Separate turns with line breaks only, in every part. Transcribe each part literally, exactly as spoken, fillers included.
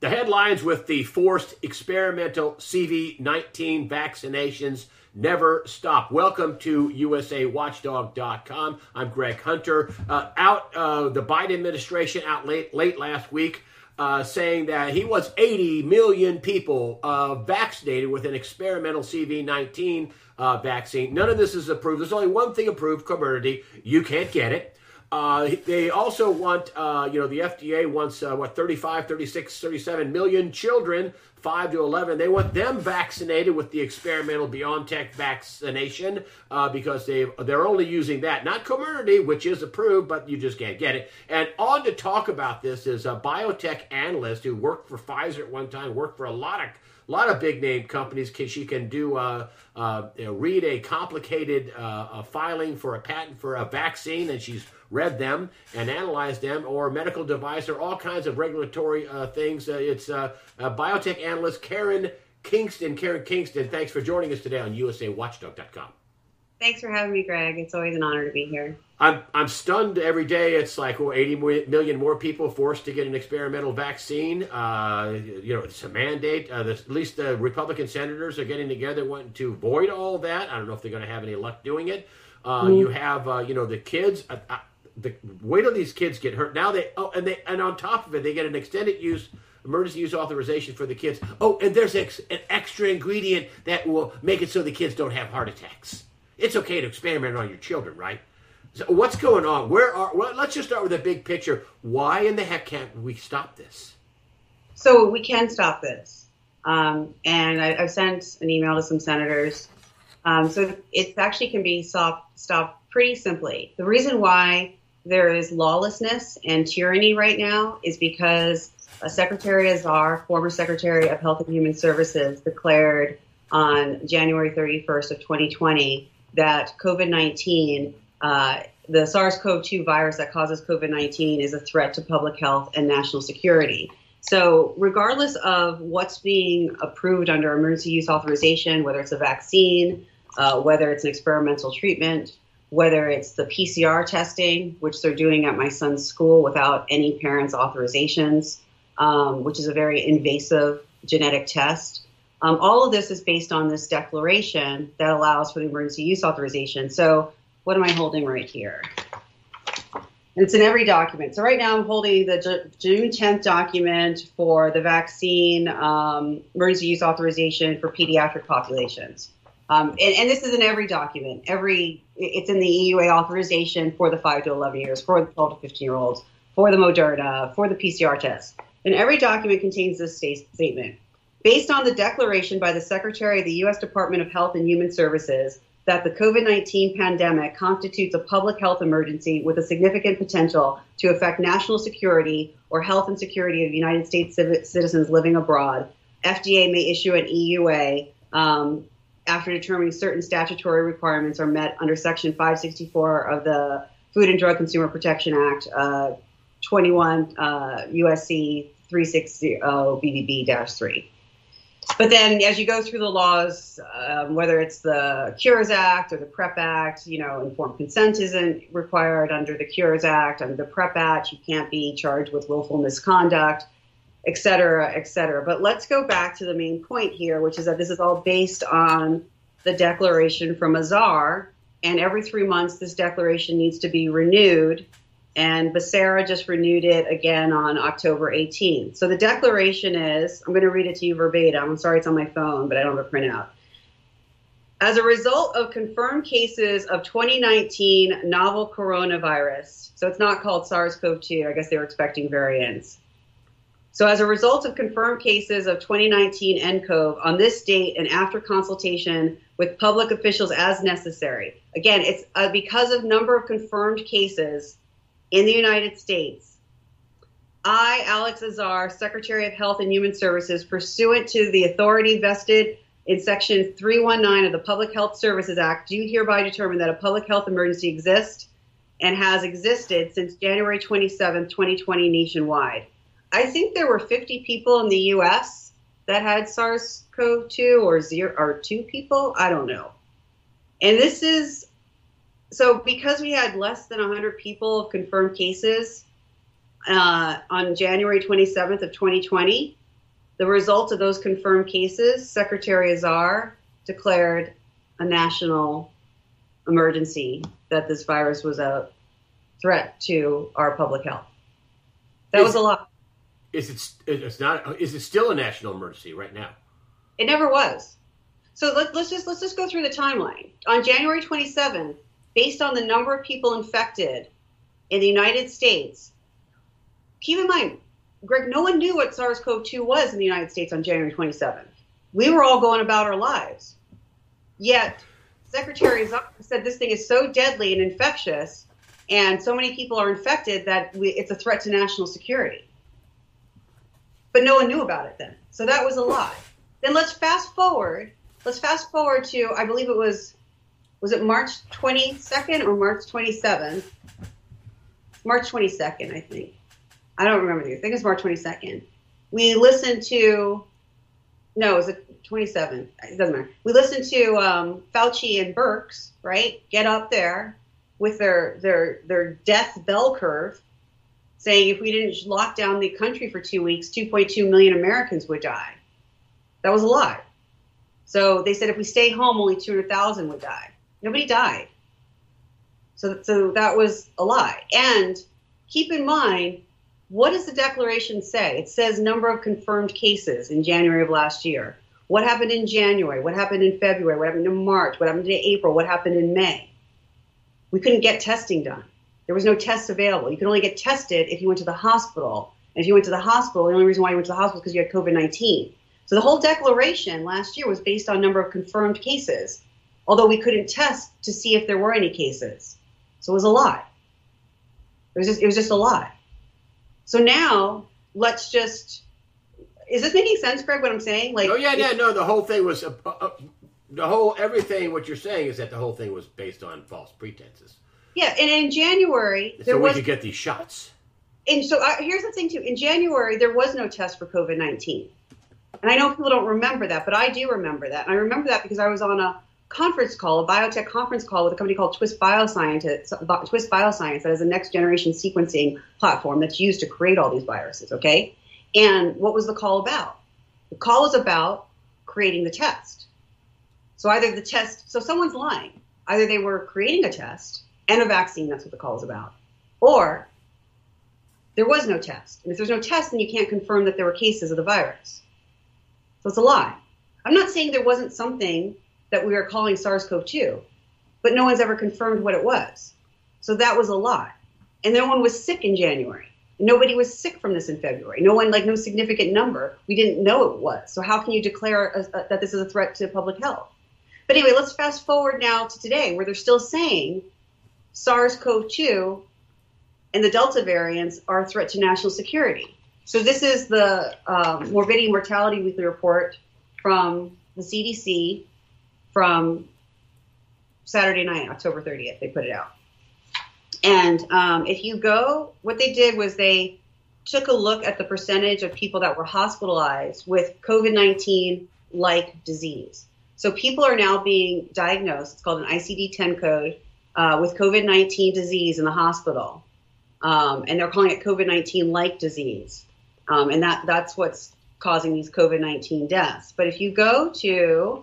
The headlines with the forced experimental C V nineteen vaccinations never stop. Welcome to U S A Watchdog dot com. I'm Greg Hunter. Uh, out, uh, the Biden administration out late, late last week uh, saying that he wants eighty million people uh, vaccinated with an experimental C V nineteen uh, vaccine. None of this is approved. There's only one thing approved, Comirnaty. You can't get it. Uh, they also want, uh, you know, the F D A wants, uh, what, thirty-five, thirty-six, thirty-seven million children, five to eleven. They want them vaccinated with the experimental BioNTech vaccination uh, because they, they're only using that. Not Comirnaty, which is approved, but you just can't get it. And on to talk about this is a biotech analyst who worked for Pfizer at one time, worked for a lot of A lot of big name companies. She can do uh, uh, you know, read a complicated uh, a filing for a patent for a vaccine, and she's read them and analyzed them, or medical device, or all kinds of regulatory uh, things. Uh, it's uh, uh, biotech analyst Karen Kingston. Karen Kingston, thanks for joining us today on U S A Watchdog dot com.
Thanks for having me, Greg. It's always an honor to be here.
I'm I'm stunned every day. It's like, well, eighty million more people forced to get an experimental vaccine. Uh, you know, it's a mandate. Uh, the, at least the Republican senators are getting together wanting to void all that. I don't know if they're going to have any luck doing it. Uh, mm-hmm. You have, uh, you know, the kids. Uh, uh, the wait till these kids get hurt. Now they oh, and they and on top of it, they get an extended use. Emergency use authorization for the kids. Oh, and there's ex, an extra ingredient that will make it so the kids don't have heart attacks. It's okay to experiment on your children, right? So what's going on? Where are? Well, let's just start with the big picture. Why in the heck can't we stop this?
So we can stop this, um, and I, I've sent an email to some senators. Um, so it actually can be stopped, stopped pretty simply. The reason why there is lawlessness and tyranny right now is because a Secretary Azar, former Secretary of Health and Human Services, declared on January thirty-first of twenty twenty that COVID nineteen, uh, the SARS CoV two virus that causes COVID nineteen, is a threat to public health and national security. So regardless of what's being approved under emergency use authorization, whether it's a vaccine, uh, whether it's an experimental treatment, whether it's the P C R testing, which they're doing at my son's school without any parents' authorizations, um, which is a very invasive genetic test. Um, all of this is based on this declaration that allows for the emergency use authorization. So what am I holding right here? It's in every document. So right now I'm holding the J- June tenth document for the vaccine um, emergency use authorization for pediatric populations. Um, and, and this is in every document. Every It's in the E U A authorization for the five to eleven years, for the twelve to fifteen year olds, for the Moderna, for the P C R test. And every document contains this statement. Based on the declaration by the Secretary of the U S Department of Health and Human Services that the COVID nineteen pandemic constitutes a public health emergency with a significant potential to affect national security or health and security of United States citizens living abroad, F D A may issue an E U A um, after determining certain statutory requirements are met under Section five sixty-four of the Food and Drug Consumer Protection Act, uh, twenty-one uh, U S C three sixty B B B three. But then as you go through the laws, um, whether it's the Cures Act or the PrEP Act, you know, informed consent isn't required under the Cures Act. Under the PrEP Act, you can't be charged with willful misconduct, et cetera, et cetera. But let's go back to the main point here, which is that this is all based on the declaration from Azar. And every three months, this declaration needs to be renewed. And Becerra just renewed it again on October eighteenth. So the declaration is, I'm going to read it to you verbatim. I'm sorry it's on my phone, but I don't have a printout. As a result of confirmed cases of twenty nineteen novel coronavirus, so it's not called SARS CoV two, I guess they were expecting variants. So as a result of confirmed cases of twenty nineteen N C O V on this date and after consultation with public officials as necessary. Again, it's uh, because of number of confirmed cases in the United States, I, Alex Azar, Secretary of Health and Human Services, pursuant to the authority vested in Section three nineteen of the Public Health Services Act, do hereby determine that a public health emergency exists and has existed since January twenty-seventh, twenty twenty nationwide. I think there were fifty people in the U S that had SARS CoV two or zero or two people. I don't know. And this is so because we had less than one hundred people of confirmed cases uh, on January twenty-seventh of twenty twenty, the result of those confirmed cases, Secretary Azar declared a national emergency that this virus was a threat to our public health. That
is,
was a lot.
Is it? It's not. Is it still a national emergency right now?
It never was. So let, let's just let's just go through the timeline. On January twenty-seventh, based on the number of people infected in the United States, keep in mind, Greg, no one knew what SARS-C o V two was in the United States on January twenty-seventh. We were all going about our lives. Yet, Secretary Azar said this thing is so deadly and infectious, and so many people are infected that we, it's a threat to national security. But no one knew about it then. So that was a lie. Then let's fast forward. Let's fast forward to, I believe it was, was it March twenty-second or March twenty-seventh? March twenty-second, I think. I don't remember. I think it's March twenty-second. We listened to, no, it was the twenty-seventh. It doesn't matter. We listened to um, Fauci and Birx, right, get up there with their, their, their death bell curve, saying if we didn't lock down the country for two weeks, two point two million Americans would die. That was a lie. So they said if we stay home, only two hundred thousand would die. Nobody died. So, so that was a lie. And keep in mind, what does the declaration say? It says number of confirmed cases in January of last year. What happened in January? What happened in February? What happened in March? What happened in April? What happened in May? We couldn't get testing done. There was no tests available. You could only get tested if you went to the hospital. And if you went to the hospital, the only reason why you went to the hospital is because you had COVID nineteen. So the whole declaration last year was based on number of confirmed cases, although we couldn't test to see if there were any cases. So it was a lie. It was just, it was just a lie. So now let's just, is this making sense, Greg, what I'm saying? Like,
oh, yeah, yeah, no, the whole thing was, uh, uh, the whole, everything, what you're saying is that the whole thing was based on false pretenses.
Yeah, and in January, there
so
was.
So we could get these shots.
And so uh, here's the thing, too. In January, there was no test for COVID nineteen. And I know people don't remember that, but I do remember that. And I remember that because I was on a conference call, a biotech conference call with a company called Twist Bioscience, Twist Bioscience, that is a next generation sequencing platform that's used to create all these viruses, okay? And what was the call about? The call is about creating the test. So either the test, so someone's lying. Either they were creating a test and a vaccine, that's what the call is about, or there was no test. And if there's no test, then you can't confirm that there were cases of the virus. So it's a lie. I'm not saying there wasn't something that we are calling SARS-C o V two, but no one's ever confirmed what it was. So that was a lie. And no one was sick in January. Nobody was sick from this in February. No one, like no significant number. We didn't know it was. So how can you declare a, a, that this is a threat to public health? But anyway, let's fast forward now to today, where they're still saying SARS-C o V two and the Delta variants are a threat to national security. So this is the um, Morbidity and Mortality Weekly Report from the C D C from Saturday night, October thirtieth. They put it out. And um, if you go, what they did was they took a look at the percentage of people that were hospitalized with COVID nineteen-like disease. So people are now being diagnosed, it's called an I C D ten code, uh, with COVID nineteen disease in the hospital. Um, and they're calling it COVID nineteen-like disease. Um, and that, that's what's causing these COVID nineteen deaths. But if you go to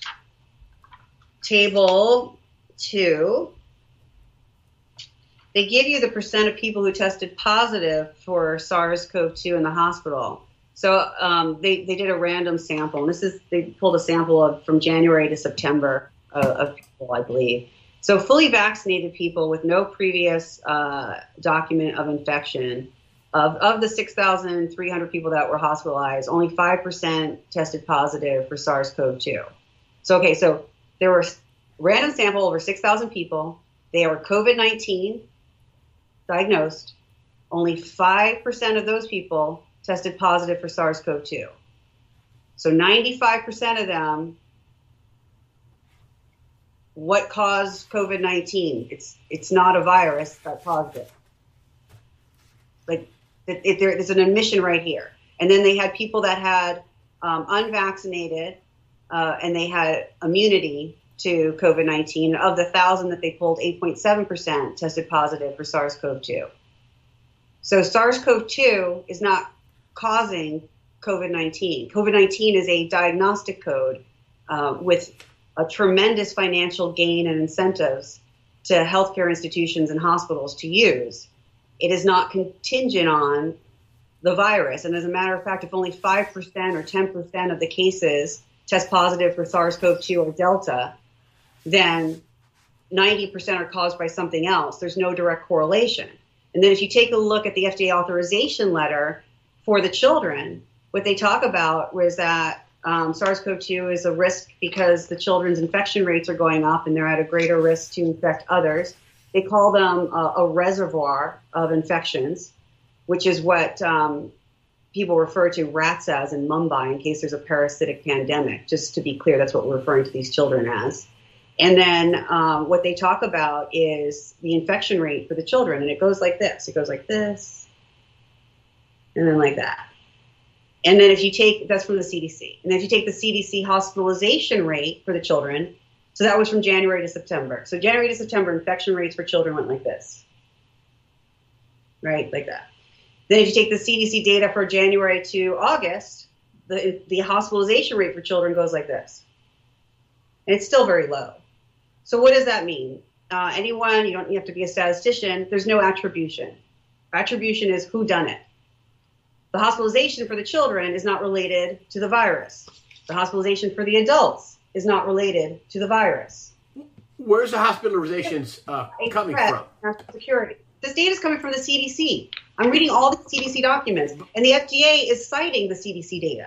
table two, they give you the percent of people who tested positive for SARS-C o V two in the hospital. So um, they, they did a random sample. And this is, they pulled a sample of from January to September uh, of people, I believe. So fully vaccinated people with no previous uh, document of infection, of, of the six thousand three hundred people that were hospitalized, only five percent tested positive for SARS-C o V two. So, okay, so there were random sample over six thousand people. They were COVID nineteen diagnosed. Only five percent of those people tested positive for SARS-C o V two. So ninety-five percent of them, what caused COVID nineteen? It's it's not a virus that's positive. Like, it, it, there, there's an admission right here. And then they had people that had um, unvaccinated uh, and they had immunity to COVID nineteen. Of the thousand that they pulled, eight point seven percent tested positive for SARS-C o V two. So SARS-C o V two is not causing COVID nineteen. COVID nineteen is a diagnostic code uh, with a tremendous financial gain and incentives to healthcare institutions and hospitals to use. It is not contingent on the virus. And as a matter of fact, if only five percent or ten percent of the cases test positive for SARS-C o V two or Delta, then ninety percent are caused by something else. There's no direct correlation. And then if you take a look at the F D A authorization letter for the children, what they talk about was that um, SARS-C o V two is a risk because the children's infection rates are going up and they're at a greater risk to infect others. They call them a, a reservoir of infections, which is what um, people refer to rats as in Mumbai in case there's a parasitic pandemic. Just to be clear, that's what we're referring to these children as. And then um, what they talk about is the infection rate for the children, and it goes like this. It goes like this, and then like that. And then if you take, that's from the C D C. And then if you take the C D C hospitalization rate for the children, so that was from January to September. So January to September, infection rates for children went like this, right, like that. Then if you take the C D C data for January to August, the, the hospitalization rate for children goes like this. And it's still very low. So what does that mean? Uh, anyone, you don't you have to be a statistician, there's no attribution. Attribution is who done it. The hospitalization for the children is not related to the virus. The hospitalization for the adults is not related to the virus.
Where's the hospitalizations uh, coming from?
National Security. This data is coming from the C D C. I'm reading all the C D C documents, and the F D A is citing the C D C data.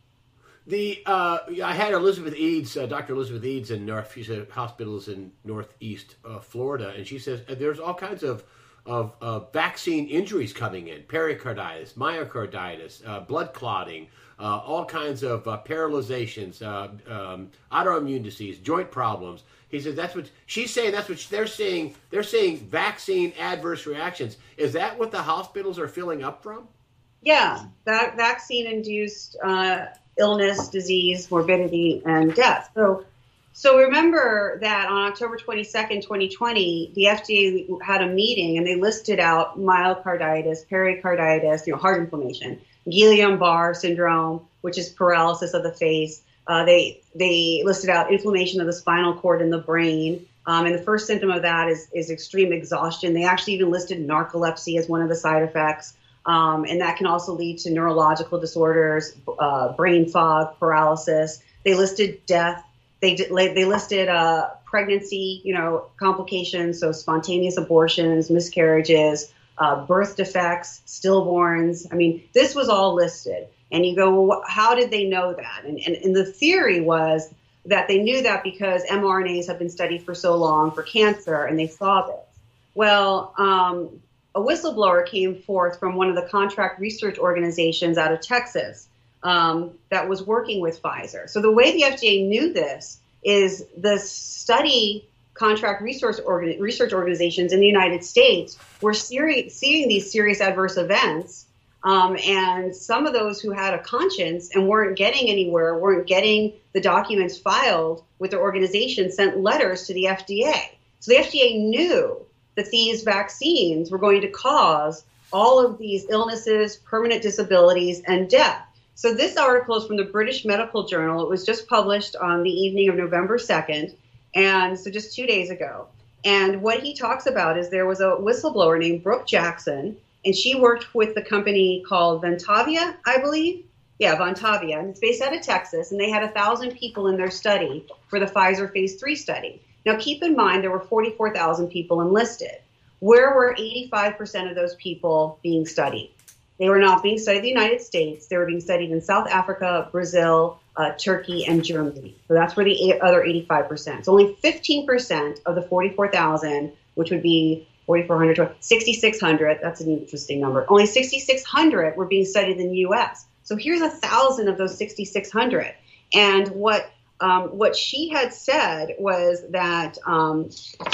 The uh, I had Elizabeth Eads, uh, Doctor Elizabeth Eads in North. She's at hospitals in Northeast uh, Florida, and she says there's all kinds of of uh, vaccine injuries coming in: pericarditis, myocarditis, uh, blood clotting, uh, all kinds of uh, paralyzations, uh, um, autoimmune disease, joint problems. He says that's what she's saying. That's what they're saying. They're saying vaccine adverse reactions. Is that what the hospitals are filling up from?
Yeah, that vaccine-induced uh, illness, disease, morbidity, and death. So, so remember that on October twenty-second, twenty twenty, the F D A had a meeting and they listed out myocarditis, pericarditis, you know, heart inflammation, Guillain-Barré syndrome, which is paralysis of the face. Uh, they they listed out inflammation of the spinal cord and the brain. Um, and the first symptom of that is, is extreme exhaustion. They actually even listed narcolepsy as one of the side effects. Um, and that can also lead to neurological disorders, uh, brain fog, paralysis. They listed death. They did, they listed uh, pregnancy, you know, complications, so spontaneous abortions, miscarriages, uh, birth defects, stillborns. I mean, this was all listed. And you go, well, how did they know that? And, and, and the theory was that they knew that because mRNAs have been studied for so long for cancer, and they saw this. Well, um, a whistleblower came forth from one of the contract research organizations out of Texas um, that was working with Pfizer. So the way the F D A knew this is the study contract research, organ- research organizations in the United States were seri- seeing these serious adverse events. Um, and some of those who had a conscience and weren't getting anywhere, weren't getting the documents filed with their organization, sent letters to the F D A. So the F D A knew that these vaccines were going to cause all of these illnesses, permanent disabilities, and death. So this article is from the British Medical Journal. It was just published on the evening of November second, and so just two days ago. And what he talks about is there was a whistleblower named Brooke Jackson, and she worked with the company called Ventavia, I believe. Yeah, Ventavia. And it's based out of Texas, and they had one thousand people in their study for the Pfizer phase three study. Now, keep in mind, there were forty-four thousand people enlisted. Where were eighty-five percent of those people being studied? They were not being studied in the United States. They were being studied in South Africa, Brazil, uh, Turkey, and Germany. So that's where the eight, other eighty-five percent. So only fifteen percent of the forty-four thousand, which would be forty-four hundred, sixty-six hundred, that's an interesting number. Only sixty-six hundred were being studied in the U S. So here's a thousand of those sixty-six hundred. And what um, what she had said was that um,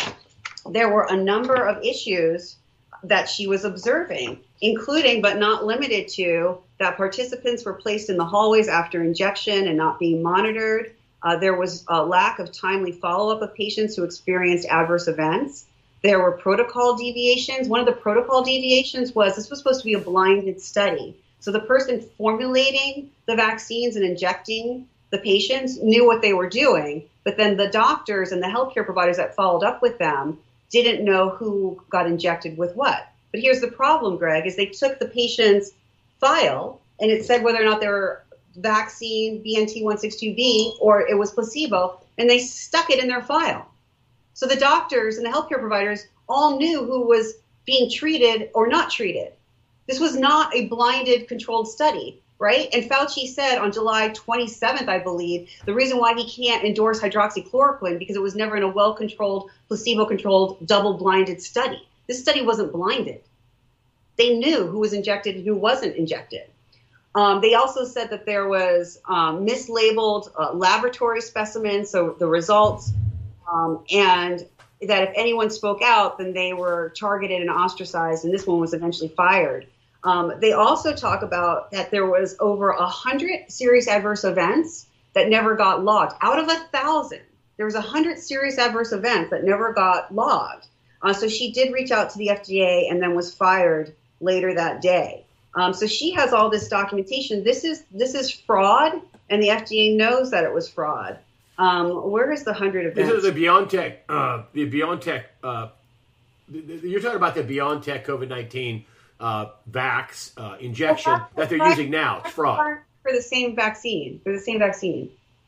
there were a number of issues that she was observing, including but not limited to that participants were placed in the hallways after injection and not being monitored. Uh, there was a lack of timely follow-up of patients who experienced adverse events. There were protocol deviations. One of the protocol deviations was this was supposed to be a blinded study. So the person formulating the vaccines and injecting the patients knew what they were doing, but then the doctors and the healthcare providers that followed up with them didn't know who got injected with what. But here's the problem, Greg, is they took the patient's file and it said whether or not they were vaccine B N T one sixty-two B or it was placebo, and they stuck it in their file. So the doctors and the healthcare providers all knew who was being treated or not treated. This was not a blinded controlled study, right? And Fauci said on July twenty-seventh, I believe, the reason why he can't endorse hydroxychloroquine because it was never in a well-controlled, placebo-controlled, double-blinded study. This study wasn't blinded. They knew who was injected and who wasn't injected. Um, they also said that there was um, mislabeled uh, laboratory specimens, so the results, um, and that if anyone spoke out, then they were targeted and ostracized, and this one was eventually fired. Um, they also talk about that there was over one hundred serious adverse events that never got logged. Out of a thousand, there was one hundred serious adverse events that never got logged. Uh, so she did reach out to the F D A and then was fired later that day. Um, so she has all this documentation. This is this is fraud, and the F D A knows that it was fraud. Um, where is the hundred events?
This is the BioNTech. Uh, the BioNTech. Uh, you're talking about the BioNTech COVID nineteen uh, vax uh, injection well, that they're using now. It's fraud
for the same vaccine. For the same vaccine.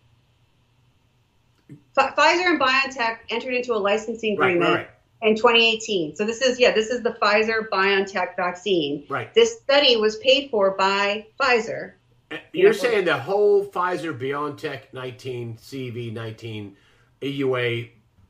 F- Pfizer and BioNTech entered into a licensing agreement
right, right, right.
in twenty eighteen. So this is yeah, this is the Pfizer BioNTech vaccine.
Right.
This study was paid for by Pfizer.
You're saying the whole Pfizer BioNTech nineteen C V nineteen E U A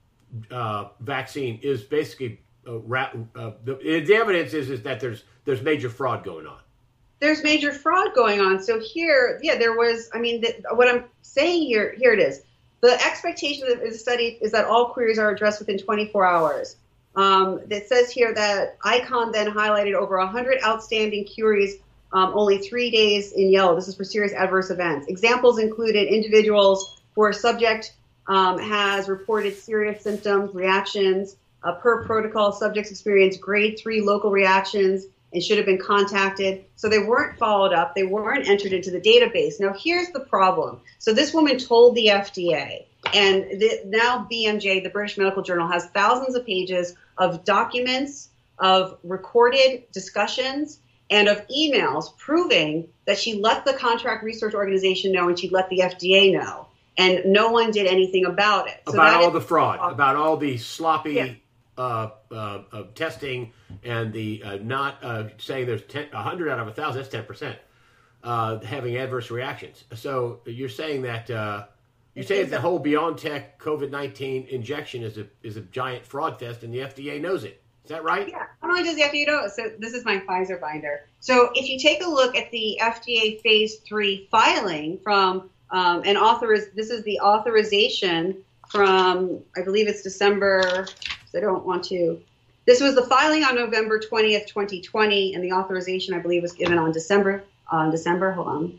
uh, vaccine is basically uh, ra- uh, the, the evidence is is that there's there's major fraud going on.
There's major fraud going on. So here, yeah, there was. I mean, the, what I'm saying here, here it is. The expectation of the study is that all queries are addressed within twenty-four hours. Um, it says here that ICON then highlighted over one hundred outstanding queries. Um, only three days in yellow. This is for serious adverse events. Examples included individuals where a subject um, has reported serious symptoms, reactions. Uh, per protocol, subjects experienced grade three local reactions and should have been contacted. So they weren't followed up. They weren't entered into the database. Now, here's the problem. So this woman told the F D A, and the, now B M J, the British Medical Journal, has thousands of pages of documents, of recorded discussions, and of emails proving that she let the Contract Research Organization know and she let the F D A know, and no one did anything about it. So
about all
is,
the fraud, uh, about all the sloppy
yeah.
uh, uh, uh, testing and the uh, not uh, saying there's ten, one hundred out of one thousand, that's ten percent, uh, having adverse reactions. So you're saying that uh, you're saying that the whole BioNTech COVID nineteen injection is a is a giant fraud test, and the F D A knows it. Is that right?
Yeah. Not only does the F D A know, so this is my Pfizer binder. So if you take a look at the F D A phase three filing from um, an authoriz, this is the authorization from, I believe it's December, I don't want to, this was the filing on November twentieth, twenty twenty, and the authorization, I believe, was given on December, on December, hold on,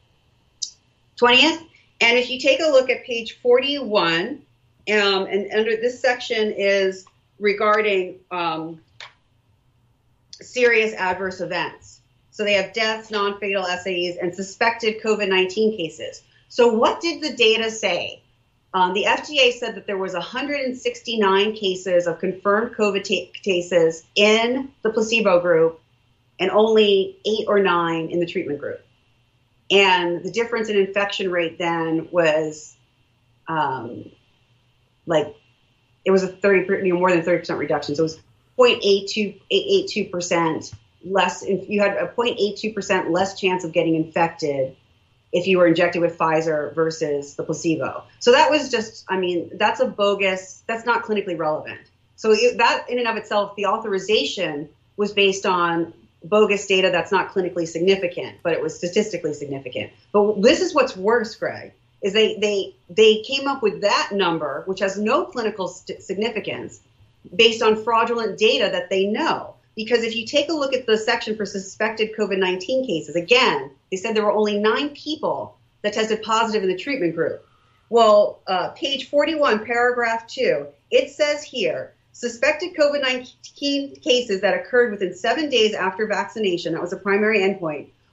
twentieth. And if you take a look at page forty-one, um, and under this section is regarding um, serious adverse events. So they have deaths, non-fatal S A Es, and suspected COVID nineteen cases. So what did the data say? Um, the F D A said that there was one hundred sixty-nine cases of confirmed COVID t- cases in the placebo group and only eight or nine in the treatment group. And the difference in infection rate then was um, like, it was a thirty, you know, more than thirty percent reduction. So it was zero point eight two percent less. You had a zero point eight two percent less chance of getting infected if you were injected with Pfizer versus the placebo. So that was just, I mean, that's a bogus, that's not clinically relevant. So it, that in and of itself, the authorization was based on bogus data that's not clinically significant, but it was statistically significant. But this is what's worse, Greg, is they they they came up with that number, which has no clinical st- significance, based on fraudulent data that they know. Because if you take a look at the section for suspected COVID nineteen cases, again, they said there were only nine people that tested positive in the treatment group. Well, uh, page forty-one, paragraph two, it says here, suspected COVID nineteen cases that occurred within seven days after vaccination, that was a primary endpoint,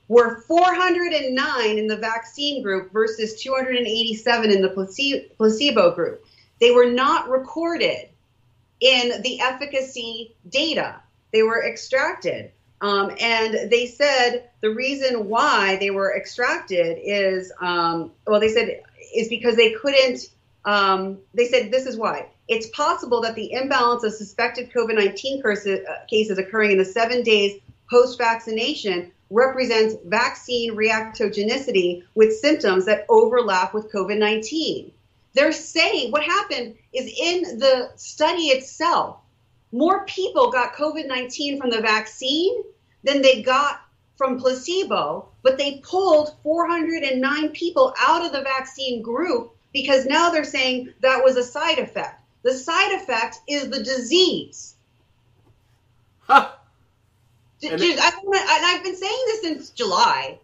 were four hundred nine in the vaccine group versus two hundred eighty-seven in the placebo group. They were not recorded in the efficacy data. They were extracted. Um, and they said the reason why they were extracted is, um, well, they said is because they couldn't, um, they said this is why. It's possible that the imbalance of suspected COVID nineteen cases occurring in the seven days post-vaccination represents vaccine reactogenicity with symptoms that overlap with COVID nineteen. They're saying what happened is in the study itself, more people got COVID nineteen from the vaccine than they got from placebo, but they pulled four hundred nine people out of the vaccine group because now they're saying that was a side effect. The side effect is the disease.
Huh.
And I've been saying this since July.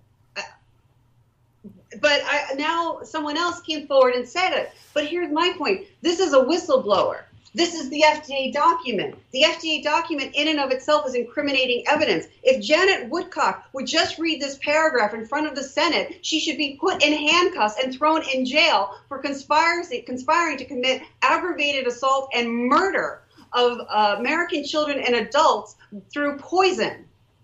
But I, now someone else came forward and said it. But here's my point. This is a whistleblower. This is the F D A document. The F D A document in and of itself is incriminating evidence. If Janet Woodcock would just read this paragraph in front of the Senate, she should be put in handcuffs and thrown in jail for conspiracy, conspiring to commit aggravated assault and murder of uh, American children and adults through poison.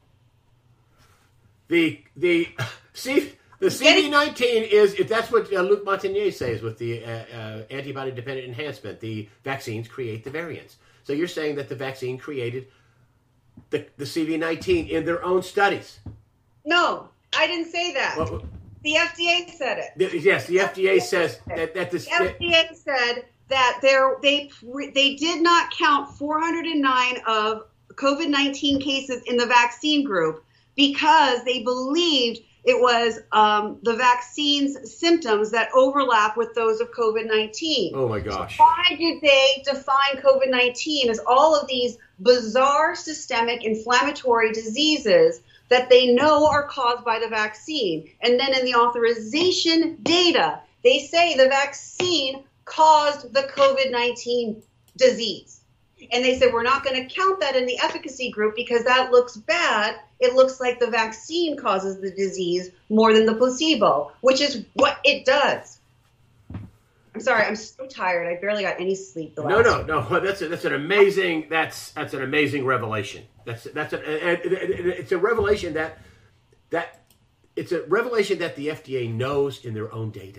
The the see. The C V nineteen is, if that's what uh, Luc Montagnier says with the uh, uh, antibody-dependent enhancement, the vaccines create the variants. So you're saying that the vaccine created the, the C V nineteen in their own studies?
No, I didn't say that.
Well,
the F D A said it.
The, yes, the F D A says that, that this,
the F D A said that there, they they did not count four hundred nine of COVID nineteen cases in the vaccine group because they believed it was um, the vaccine's symptoms that overlap with those of COVID nineteen.
Oh, my gosh.
So why did they define COVID nineteen as all of these bizarre systemic inflammatory diseases that they know are caused by the vaccine? And then in the authorization data, they say the vaccine caused the COVID nineteen disease. And they said, we're not going to count that in the efficacy group because that looks bad. It looks like the vaccine causes the disease more than the placebo, which is what it does. I'm sorry, I'm so tired. I barely got any sleep the last
No, no, no. That's a, that's an amazing. That's that's an amazing revelation. That's that's a, it's a revelation that that it's a revelation that the F D A knows in their own data.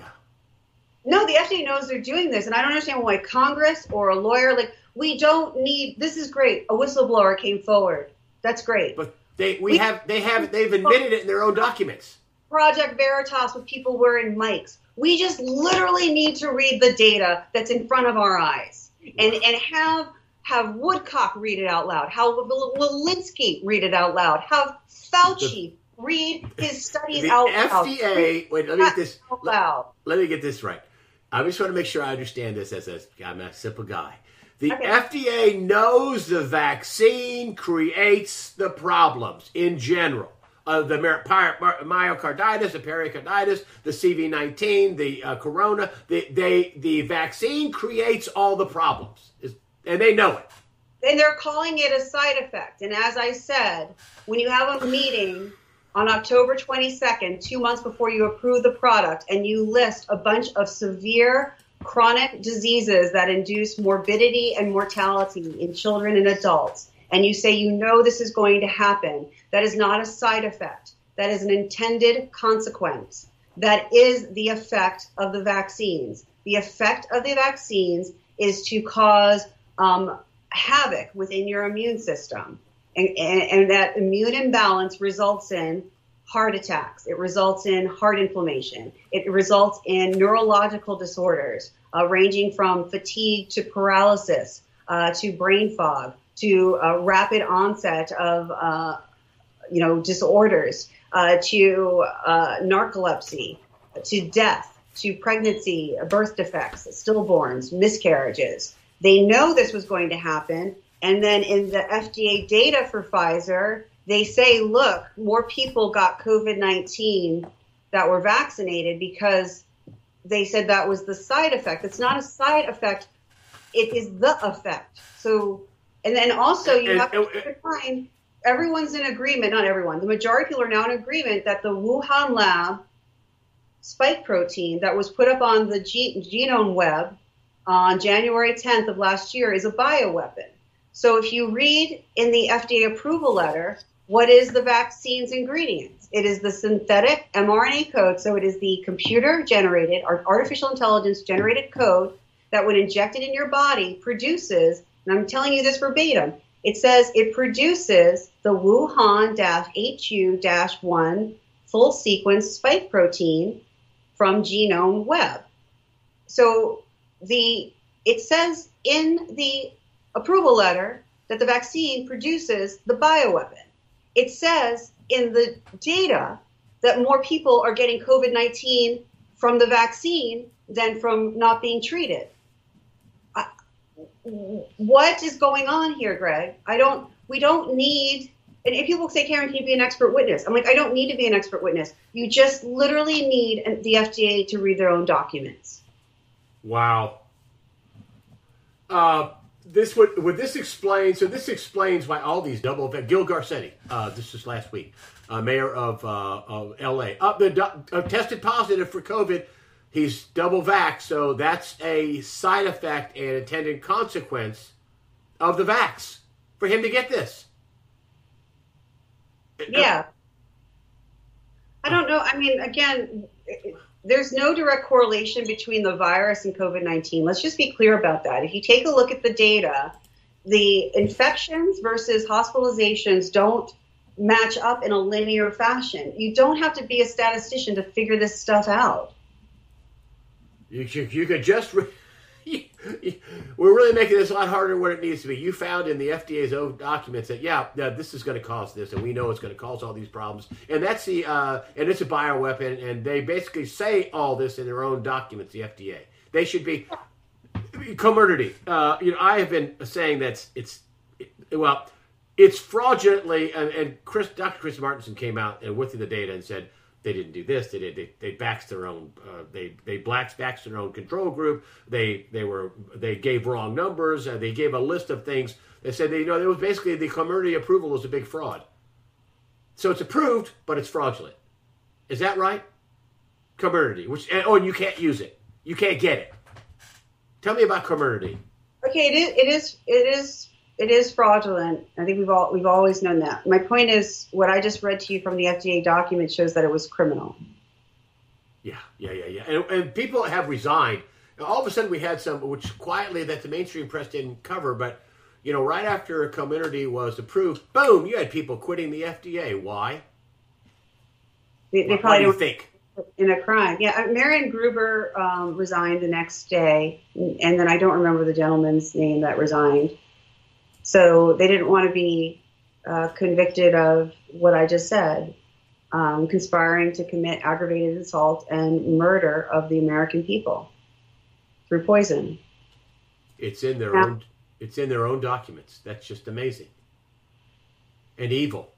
No, the F D A knows they're doing this, and I don't understand why Congress or a lawyer like. We don't need. This is great. A whistleblower came forward. That's great.
But they we, we have they have they've admitted it in their own documents.
Project Veritas with people wearing mics. We just literally need to read the data that's in front of our eyes and and have have Woodcock read it out loud. Have Walensky read it out loud. Have Fauci the, read his studies
the
out
F D A,
loud.
Wait, let me get this.
Out loud.
Let, let me get this right. I just want to make sure I understand this as a I'm a simple guy. The
okay.
F D A knows the vaccine creates the problems in general. Uh, the myocarditis, the pericarditis, the C V nineteen, the uh, corona. The, they, the vaccine creates all the problems, and they know it.
And they're calling it a side effect. And as I said, when you have a meeting on October twenty-second, two months before you approve the product, and you list a bunch of severe chronic diseases that induce morbidity and mortality in children and adults, and you say you know this is going to happen, that is not a side effect. That is an intended consequence. That is the effect of the vaccines. The effect of the vaccines is to cause um, havoc within your immune system, and, and, and that immune imbalance results in heart attacks. It results in heart inflammation. It results in neurological disorders, uh, ranging from fatigue to paralysis, uh, to brain fog, to uh, rapid onset of, uh, you know, disorders, uh, to uh, narcolepsy, to death, to pregnancy, birth defects, stillborns, miscarriages. They know this was going to happen. And then in the F D A data for Pfizer, they say, look, more people got COVID nineteen that were vaccinated because they said that was the side effect. It's not a side effect. It is the effect. So, and then also you
and,
have
and,
to define, everyone's in agreement, not everyone, the majority of people are now in agreement that the Wuhan lab spike protein that was put up on the G- genome web on January tenth of last year is a bioweapon. So if you read in the F D A approval letter, what is the vaccine's ingredients? It is the synthetic mRNA code. So it is the computer generated or artificial intelligence generated code that when injected in your body produces, and I'm telling you this verbatim, it says it produces the Wuhan-H U one full sequence spike protein from genome web. So the it says in the approval letter that the vaccine produces the bioweapon. It says in the data that more people are getting COVID nineteen from the vaccine than from not being treated. I, what is going on here, Greg? I don't, we don't need, and if people say, Karen, can you be an expert witness? I'm like, I don't need to be an expert witness. You just literally need the F D A to read their own documents.
Wow. Uh, this would would this explain? So this explains why all these double. Gil Garcetti, uh, this was last week, uh, mayor of uh, of L A, up the uh, tested positive for COVID. He's double vax, so that's a side effect and attendant consequence of the vax for him to get this.
Yeah. I don't know. I mean, again, there's no direct correlation between the virus and COVID nineteen. Let's just be clear about that. If you take a look at the data, the infections versus hospitalizations don't match up in a linear fashion. You don't have to be a statistician to figure this stuff out.
You, you, you could just... Re- We're really making this a lot harder than what it needs to be. You found in the F D A's own documents that, yeah, yeah this is going to cause this, and we know it's going to cause all these problems. And that's the, uh, and it's a bioweapon, and they basically say all this in their own documents, the F D A. They should be, Comirnaty. Uh, you know, I have been saying that it's, it, well, it's fraudulently, and, and Chris, Doctor Chris Martenson came out and went through the data and said, they didn't do this. They did. They they baxed their own. Uh, they they blacks baxed their own control group. They they were they gave wrong numbers. Uh, they gave a list of things. They said they you know it was basically the Comirnaty approval was a big fraud. So it's approved, but it's fraudulent. Is that right? Comirnaty, which and, oh, and you can't use it. You can't get it. Tell me about Comirnaty.
Okay, it is. It is. It is. It is fraudulent. I think we've all we've always known that. My point is, what I just read to you from the F D A document shows that it was criminal.
Yeah, yeah, yeah, yeah. And, and people have resigned. All of a sudden, we had some, which quietly that the mainstream press didn't cover. But you know, right after Comirnaty was approved, boom, you had people quitting the F D A. Why?
They, they
Why,
probably
why do you
don't
think?
In a crime. Yeah, Marion Gruber um, resigned the next day, and then I don't remember the gentleman's name that resigned. So they didn't want to be uh, convicted of what I just said, um, conspiring to commit aggravated assault and murder of the American people through poison.
It's in their
yeah.
own. It's in their own documents. That's just amazing. And evil.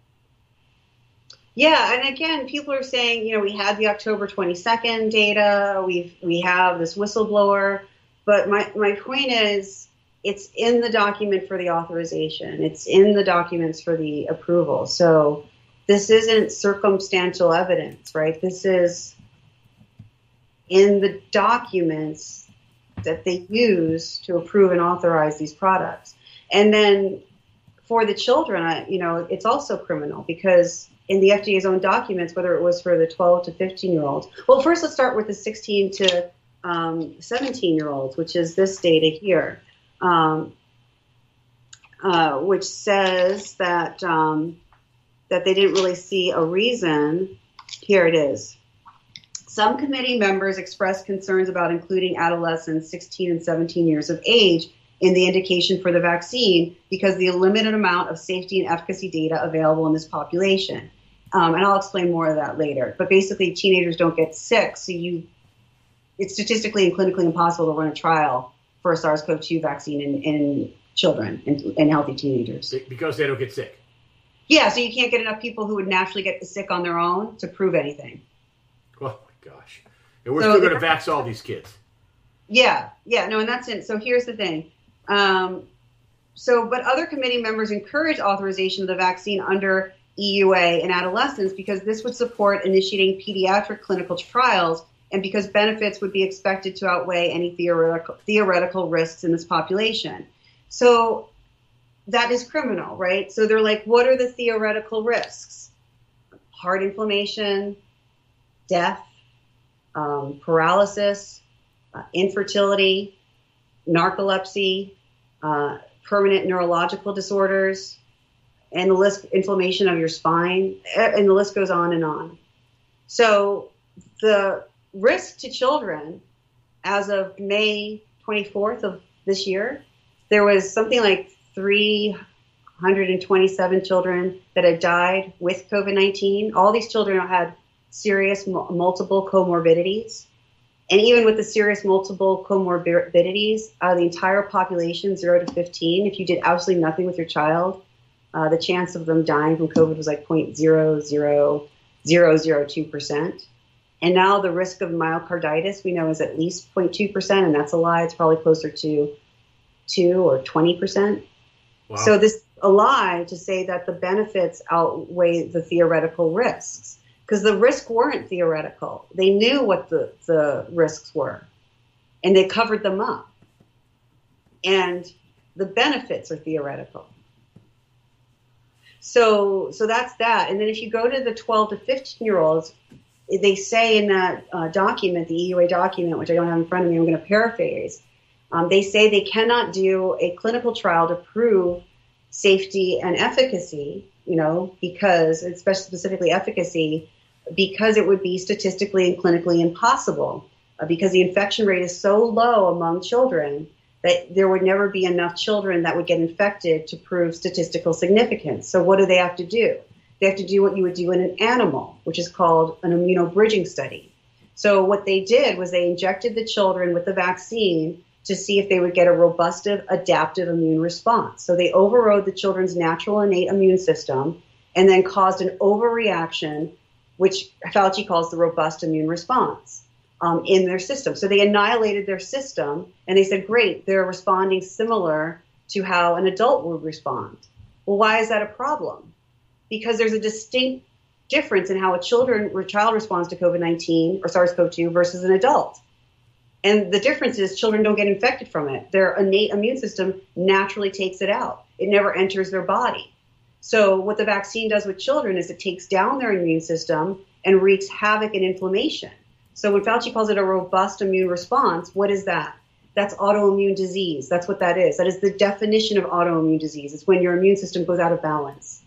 Yeah, and again, people are saying, you know, we had the October twenty-second data. We we have this whistleblower, but my my point is, it's in the document for the authorization. It's in the documents for the approval. So this isn't circumstantial evidence, right? This is in the documents that they use to approve and authorize these products. And then for the children, I, you know, it's also criminal because in the F D A's own documents, whether it was for the twelve to fifteen year olds. Well, first let's start with the sixteen to seventeen year olds, which is this data here. Um, uh, which says that um, that they didn't really see a reason. Here it is. Some committee members expressed concerns about including adolescents sixteen and seventeen years of age in the indication for the vaccine because the limited amount of safety and efficacy data available in this population. Um, and I'll explain more of that later. But basically, teenagers don't get sick, so you it's statistically and clinically impossible to run a trial for a SARS CoV two vaccine in, in children and, and healthy teenagers.
Because they don't get sick.
Yeah, so you can't get enough people who would naturally get sick on their own to prove anything.
Oh, my gosh. And we're
so
still going to vax all these kids.
Yeah, yeah, no, and that's it. So here's the thing. Um, so, but other committee members encouraged authorization of the vaccine under E U A in adolescents because this would support initiating pediatric clinical trials and because benefits would be expected to outweigh any theoretical, theoretical risks in this population. So that is criminal, right? So they're like, what are the theoretical risks? Heart inflammation, death, um, paralysis, uh, infertility, narcolepsy, uh, permanent neurological disorders, and the list, inflammation of your spine, and the list goes on and on. So the risk to children as of May twenty-fourth of this year, there was something like three hundred twenty-seven children that had died with COVID nineteen. All these children had serious multiple comorbidities. And even with the serious multiple comorbidities, uh, the entire population, zero to fifteen, if you did absolutely nothing with your child, uh, the chance of them dying from COVID was like zero point zero zero zero zero two percent. And now the risk of myocarditis we know is at least zero point two percent, and that's a lie. It's probably closer to two or twenty percent. Wow. So this is a lie to say that the benefits outweigh the theoretical risks, because the risks weren't theoretical. They knew what the, the risks were, and they covered them up. And the benefits are theoretical. So, so that's that. And then if you go to the twelve to fifteen-year-olds, they say in that uh, document, the E U A document, which I don't have in front of me, I'm going to paraphrase, um, they say they cannot do a clinical trial to prove safety and efficacy, you know, because, especially specifically efficacy, because it would be statistically and clinically impossible, uh, because the infection rate is so low among children that there would never be enough children that would get infected to prove statistical significance. So what do they have to do? They have to do what you would do in an animal, which is called an immunobridging study. So what they did was they injected the children with the vaccine to see if they would get a robust adaptive immune response. So they overrode the children's natural innate immune system and then caused an overreaction, which Fauci calls the robust immune response, um, in their system. So they annihilated their system, and they said, great, they're responding similar to how an adult would respond. Well, why is that a problem? Because there's a distinct difference in how a children or child responds to COVID nineteen or SARS CoV two versus an adult. And the difference is children don't get infected from it. Their innate immune system naturally takes it out. It never enters their body. So what the vaccine does with children is it takes down their immune system and wreaks havoc and inflammation. So when Fauci calls it a robust immune response, what is that? That's autoimmune disease. That's what that is. That is the definition of autoimmune disease. It's when your immune system goes out of balance.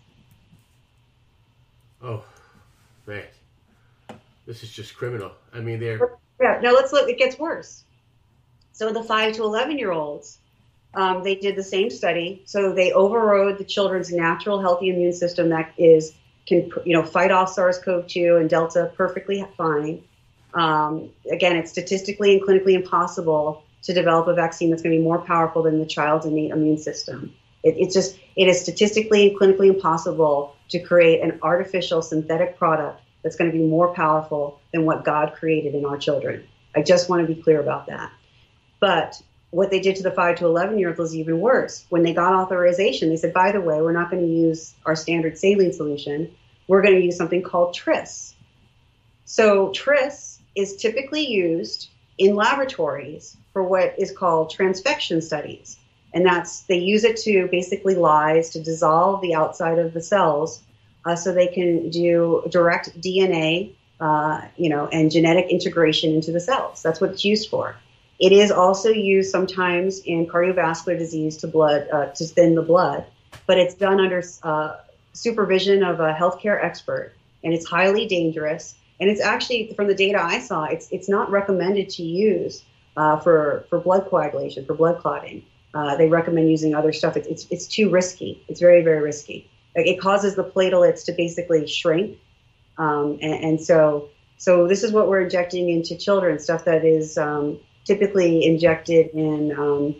Oh, man. This is just criminal. I mean, they're...
Yeah, now let's look. It gets worse. So the five to eleven-year-olds, um, they did the same study. So they overrode the children's natural healthy immune system that is can you know fight off SARS CoV two and Delta perfectly fine. Um, again, it's statistically and clinically impossible to develop a vaccine that's going to be more powerful than the child's innate immune system. It, it's just it is statistically and clinically impossible to create an artificial synthetic product that's going to be more powerful than what God created in our children. I just want to be clear about that. But what they did to the five to eleven-year-olds was even worse. When they got authorization, they said, by the way, we're not going to use our standard saline solution. We're going to use something called Tris. So Tris is typically used in laboratories for what is called transfection studies. And that's, they use it to basically lyse, to dissolve the outside of the cells uh, so they can do direct D N A, uh, you know, and genetic integration into the cells. That's what it's used for. It is also used sometimes in cardiovascular disease to blood, uh, to thin the blood, but it's done under uh, supervision of a healthcare expert, and it's highly dangerous. And it's actually, from the data I saw, it's it's not recommended to use uh, for for blood coagulation, for blood clotting. Uh, they recommend using other stuff. It's, it's it's too risky. It's very, very risky. Like, it causes the platelets to basically shrink, um, and, and so so this is what we're injecting into children, stuff that is um, typically injected in um,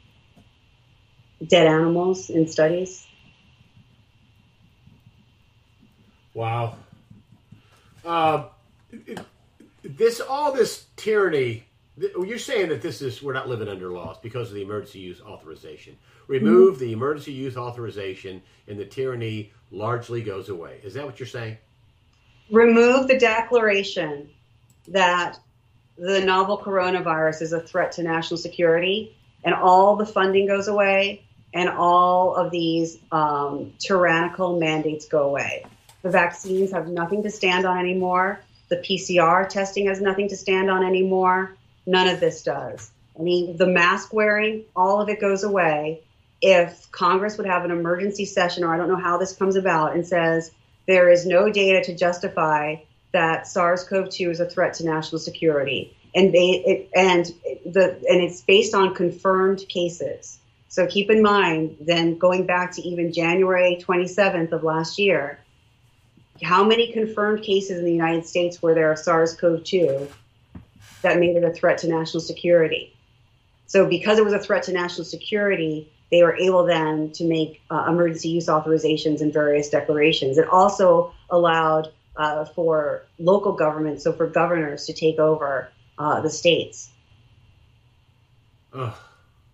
dead animals in studies.
Wow. Uh, this all this tyranny You're saying that this is, we're not living under laws because of the emergency use authorization. Remove mm-hmm. the emergency use authorization and the tyranny largely goes away. Is that what you're saying?
Remove the declaration that the novel coronavirus is a threat to national security, and all the funding goes away, and all of these um, tyrannical mandates go away. The vaccines have nothing to stand on anymore. The P C R testing has nothing to stand on anymore. None of this does. I mean, the mask wearing, all of it goes away if Congress would have an emergency session, or I don't know how this comes about, and says there is no data to justify that SARS-C o V two is a threat to national security, and they it, and the and it's based on confirmed cases. So keep in mind, then going back to even January twenty-seventh of last year, how many confirmed cases in the United States were there of SARS-C o V two that made it a threat to national security? So because it was a threat to national security, they were able then to make uh, emergency use authorizations and various declarations. It also allowed uh, for local governments, so for governors to take over uh, the states.
Oh,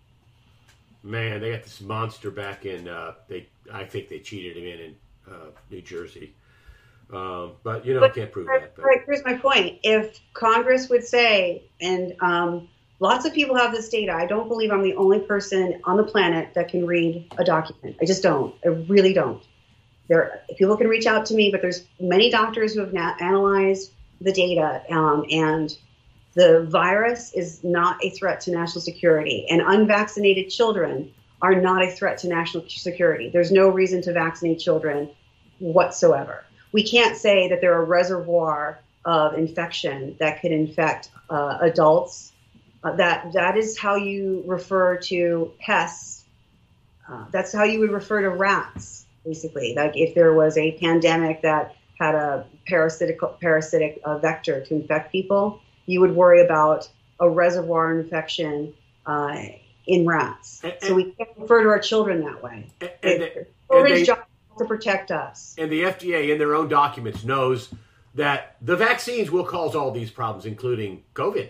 man, they got this monster back in, uh, they. I think they cheated him in in uh, New Jersey. Um, but, you know, I can't prove that. But.
Right, here's my point. If Congress would say, and um, lots of people have this data, I don't believe I'm the only person on the planet that can read a document. I just don't. I really don't. There, people can reach out to me, but there's many doctors who have na- analyzed the data, um, and the virus is not a threat to national security, and unvaccinated children are not a threat to national security. There's no reason to vaccinate children whatsoever. We can't say that they're a reservoir of infection that could infect uh, adults. Uh, that that is how you refer to pests. Uh, that's how you would refer to rats, basically. Like if there was a pandemic that had a parasitic parasitic uh, vector to infect people, you would worry about a reservoir infection uh, in rats. And, so we can't refer to our children that way. And, and, it's children's job to protect us.
And the F D A, in their own documents, knows that the vaccines will cause all these problems, including COVID.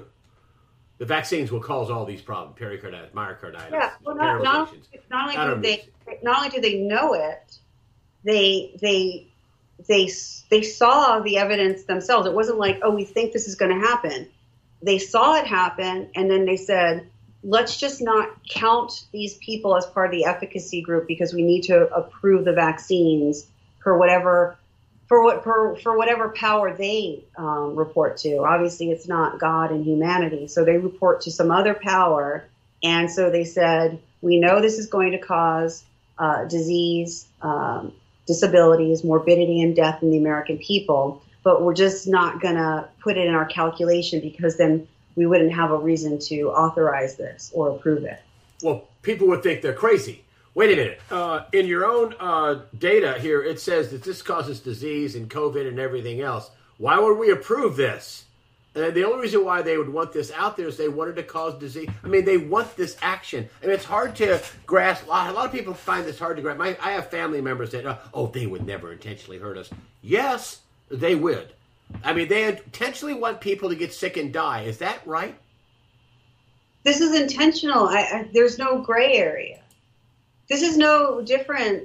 The vaccines will cause all these problems: pericarditis, myocarditis,
yeah, well, not, not, not only do they not only do they know it, they they they they saw the evidence themselves. It wasn't like, oh, we think this is going to happen. They saw it happen, and then they said, let's just not count these people as part of the efficacy group because we need to approve the vaccines for whatever for what for, for whatever power they um, report to. Obviously, it's not God and humanity, so they report to some other power. And so they said, we know this is going to cause uh, disease, um, disabilities, morbidity, and death in the American people, but we're just not going to put it in our calculation because then we wouldn't have a reason to authorize this or approve it.
Well, people would think they're crazy. Wait a minute. Uh, in your own uh, data here, it says that this causes disease and COVID and everything else. Why would we approve this? And the only reason why they would want this out there is they wanted to cause disease. I mean, they want this action. I mean, it's hard to grasp. A lot, a lot of people find this hard to grasp. My, I have family members that, uh, oh, they would never intentionally hurt us. Yes, they would. I mean, they intentionally want people to get sick and die. Is that right?
This is intentional. I, I, there's no gray area. This is no different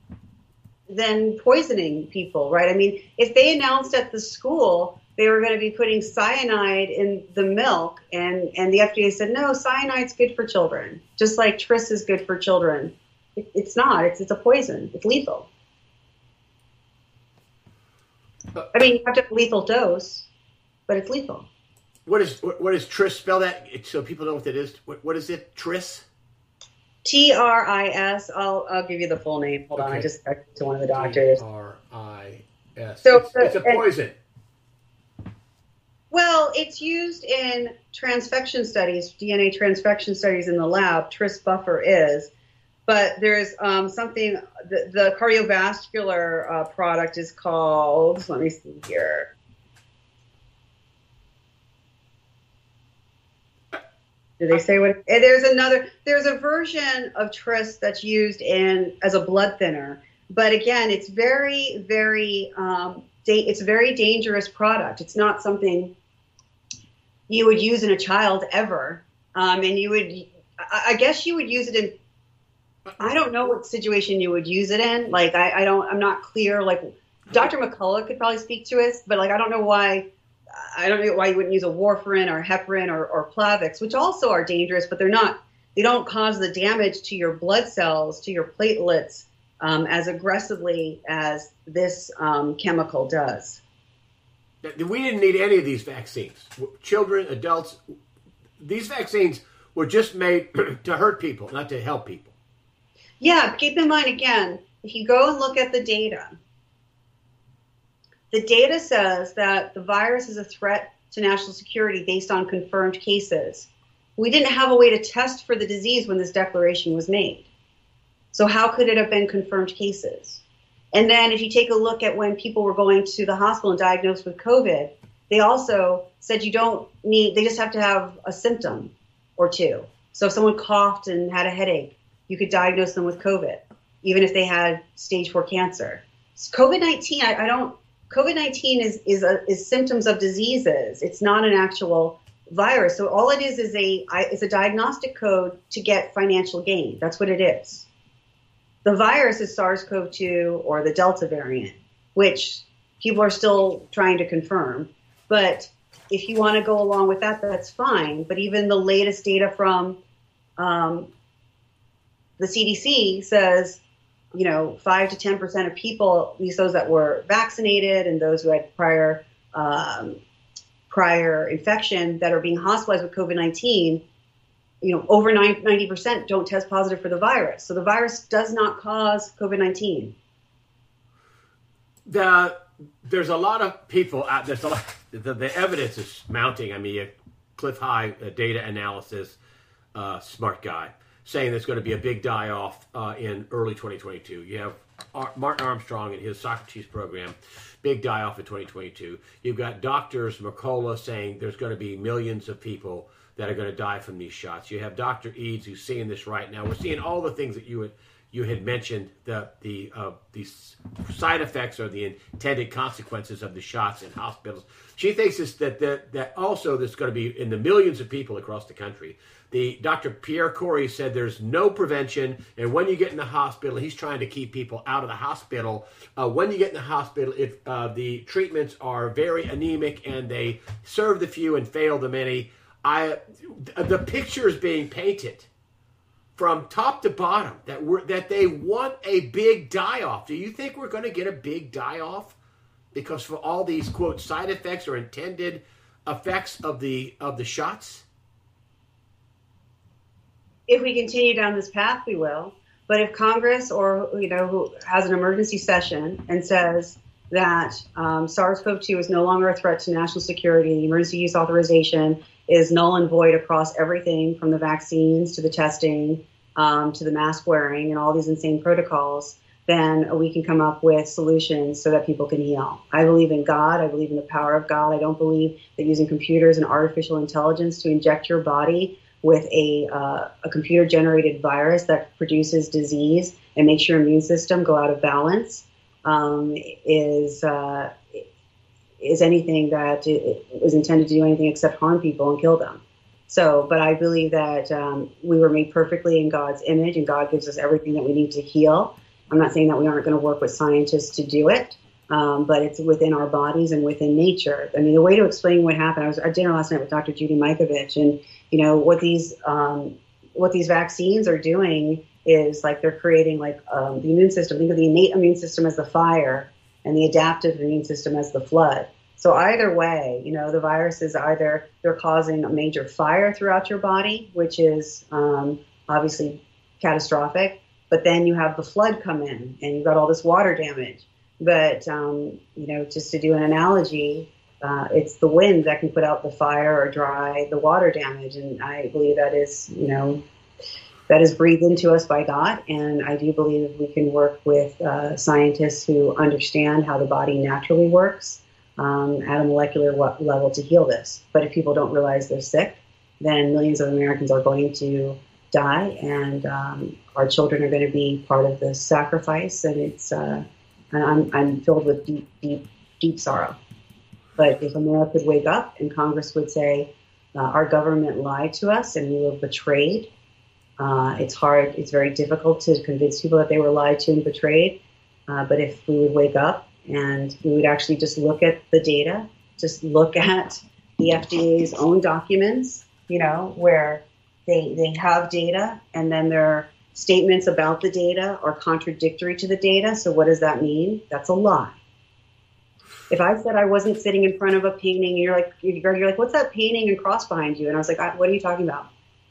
than poisoning people, right? I mean, if they announced at the school they were going to be putting cyanide in the milk, and, and the F D A said, no, cyanide's good for children, just like Tris is good for children. It, it's not. It's, it's a poison. It's lethal. I mean, you have to have a lethal dose, but it's lethal.
What is what, what is Tris? Spell that so people know what that is. What, what is it? Tris?
T R I S. I'll I'll give you the full name. Hold okay. on, I just talked to one of the doctors.
T R I S.
So
it's, it's a poison.
And, well, it's used in transfection studies, D N A transfection studies in the lab. Tris buffer is, but there's um, something. The, the cardiovascular uh, product is called. Let me see here. Do they say what? There's another. There's a version of Tris that's used in as a blood thinner, but again, it's very, very. Um, da- it's a very dangerous product. It's not something you would use in a child ever. Um, and you would, I, I guess you would use it in, I don't know what situation you would use it in. Like, I, I don't, I'm not clear. Like, Doctor McCullough could probably speak to us, but like, I don't know why, I don't know why you wouldn't use a warfarin or heparin or, or Plavix, which also are dangerous, but they're not, they don't cause the damage to your blood cells, to your platelets, um, as aggressively as this um, chemical does.
We didn't need any of these vaccines. Children, adults, these vaccines were just made to hurt people, not to help people.
Yeah, keep in mind, again, if you go and look at the data, the data says that the virus is a threat to national security based on confirmed cases. We didn't have a way to test for the disease when this declaration was made. So how could it have been confirmed cases? And then if you take a look at when people were going to the hospital and diagnosed with COVID, they also said you don't need, they just have to have a symptom or two. So if someone coughed and had a headache, you could diagnose them with COVID, even if they had stage four cancer. COVID nineteen, I, I don't, COVID nineteen is is, a, is symptoms of diseases. It's not an actual virus. So all it is is a is a diagnostic code to get financial gain. That's what it is. The virus is SARS-C o V two or the Delta variant, which people are still trying to confirm. But if you want to go along with that, that's fine. But even the latest data from um, the C D C says, you know, five to ten percent of people, at least those that were vaccinated and those who had prior um, prior infection that are being hospitalized with COVID nineteen, you know, over ninety percent don't test positive for the virus. So the virus does not cause COVID nineteen.
The, there's a lot of people out there's a lot, the, the evidence is mounting. I mean, Cliff High, a data analysis, uh, smart guy, saying there's going to be a big die-off uh, in early twenty twenty-two. You have Ar- Martin Armstrong and his Socrates program, big die-off in twenty twenty-two. You've got doctors McCullough saying there's going to be millions of people that are going to die from these shots. You have Doctor Eads who's seeing this right now. We're seeing all the things that you had you had mentioned, the the uh, these side effects or the intended consequences of the shots in hospitals. She thinks this, that that that also there's going to be in the millions of people across the country. The Doctor Pierre Corey said there's no prevention, and when you get in the hospital, he's trying to keep people out of the hospital. Uh, when you get in the hospital, if uh, the treatments are very anemic and they serve the few and fail the many, I the picture is being painted from top to bottom that we're that they want a big die-off. Do you think we're going to get a big die-off because for all these quote side effects or intended effects of the of the shots?
If we continue down this path, we will. But if Congress or, you know, who has an emergency session and says that um, SARS-C o V two is no longer a threat to national security, the emergency use authorization is null and void across everything from the vaccines to the testing um, to the mask wearing and all these insane protocols, then we can come up with solutions so that people can heal. I believe in God. I believe in the power of God. I don't believe that using computers and artificial intelligence to inject your body with a, uh, a computer-generated virus that produces disease and makes your immune system go out of balance um, is uh, is anything that is intended to do anything except harm people and kill them. So, but I believe that um, we were made perfectly in God's image, and God gives us everything that we need to heal. I'm not saying that we aren't going to work with scientists to do it, um, but it's within our bodies and within nature. I mean, the way to explain what happened, I was at dinner last night with Doctor Judy Mikovich, and you know what these um, what these vaccines are doing is like they're creating like um, the immune system. Think of the innate immune system as the fire, and the adaptive immune system as the flood. So either way, you know, the virus is either they're causing a major fire throughout your body, which is um, obviously catastrophic, but then you have the flood come in and you've got all this water damage. But, um, you know, just to do an analogy, uh, it's the wind that can put out the fire or dry the water damage. And I believe that is, you know, that is breathed into us by God. And I do believe we can work with uh, scientists who understand how the body naturally works um, at a molecular level to heal this. But if people don't realize they're sick, then millions of Americans are going to die, and um, our children are going to be part of the sacrifice. And it's, uh, and I'm, I'm filled with deep, deep, deep sorrow. But if America would wake up and Congress would say, Uh, our government lied to us and we were betrayed. Uh, it's hard, it's very difficult to convince people that they were lied to and betrayed. Uh, but if we would wake up and we would actually just look at the data, just look at the F D A's own documents, you know, where they they have data and then their statements about the data are contradictory to the data. So what does that mean? That's a lie. If I said I wasn't sitting in front of a painting, and you're like, you're like, what's that painting and cross behind you? And I was like, what are you talking about?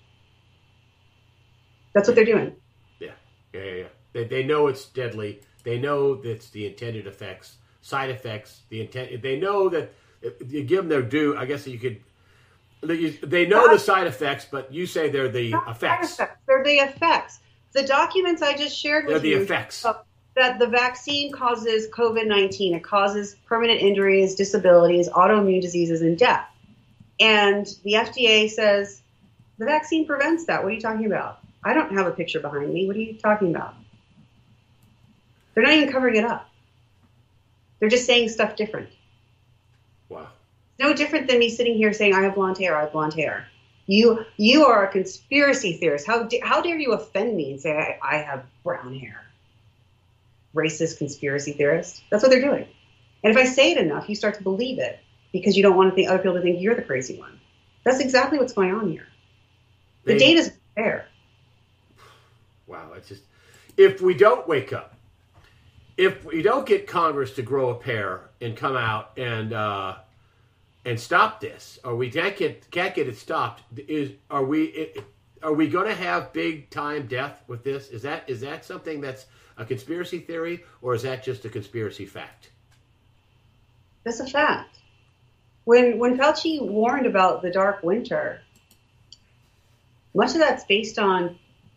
That's what they're doing.
Yeah, yeah, yeah. yeah. They, they know it's deadly. They know that's the intended effects, side effects. The intent. They know that if you give them their due. I guess you could. They know the side effects, but you say they're the effects.
effects. They're the effects. The documents I just shared with
they're
you.
They're the effects.
That the vaccine causes COVID nineteen. It causes permanent injuries, disabilities, autoimmune diseases, and death. And the F D A says the vaccine prevents that. What are you talking about? I don't have a picture behind me. What are you talking about? They're not even covering it up. They're just saying stuff different.
Wow.
No different than me sitting here saying I have blonde hair, I have blonde hair. You you are a conspiracy theorist. How, how dare you offend me and say I, I have brown hair? Racist conspiracy theorist. That's what they're doing. And if I say it enough, you start to believe it because you don't want to think other people to think you're the crazy one. That's exactly what's going on here. The
they,
data's there.
Wow, it's just if we don't wake up, if we don't get Congress to grow a pair and come out and uh, and stop this, or we can't get can't get it stopped, is are we are we going to have big time death with this? Is that is that something that's a conspiracy theory, or is that just a conspiracy fact?
That's a fact. When when Fauci warned about the dark winter, much of that's based on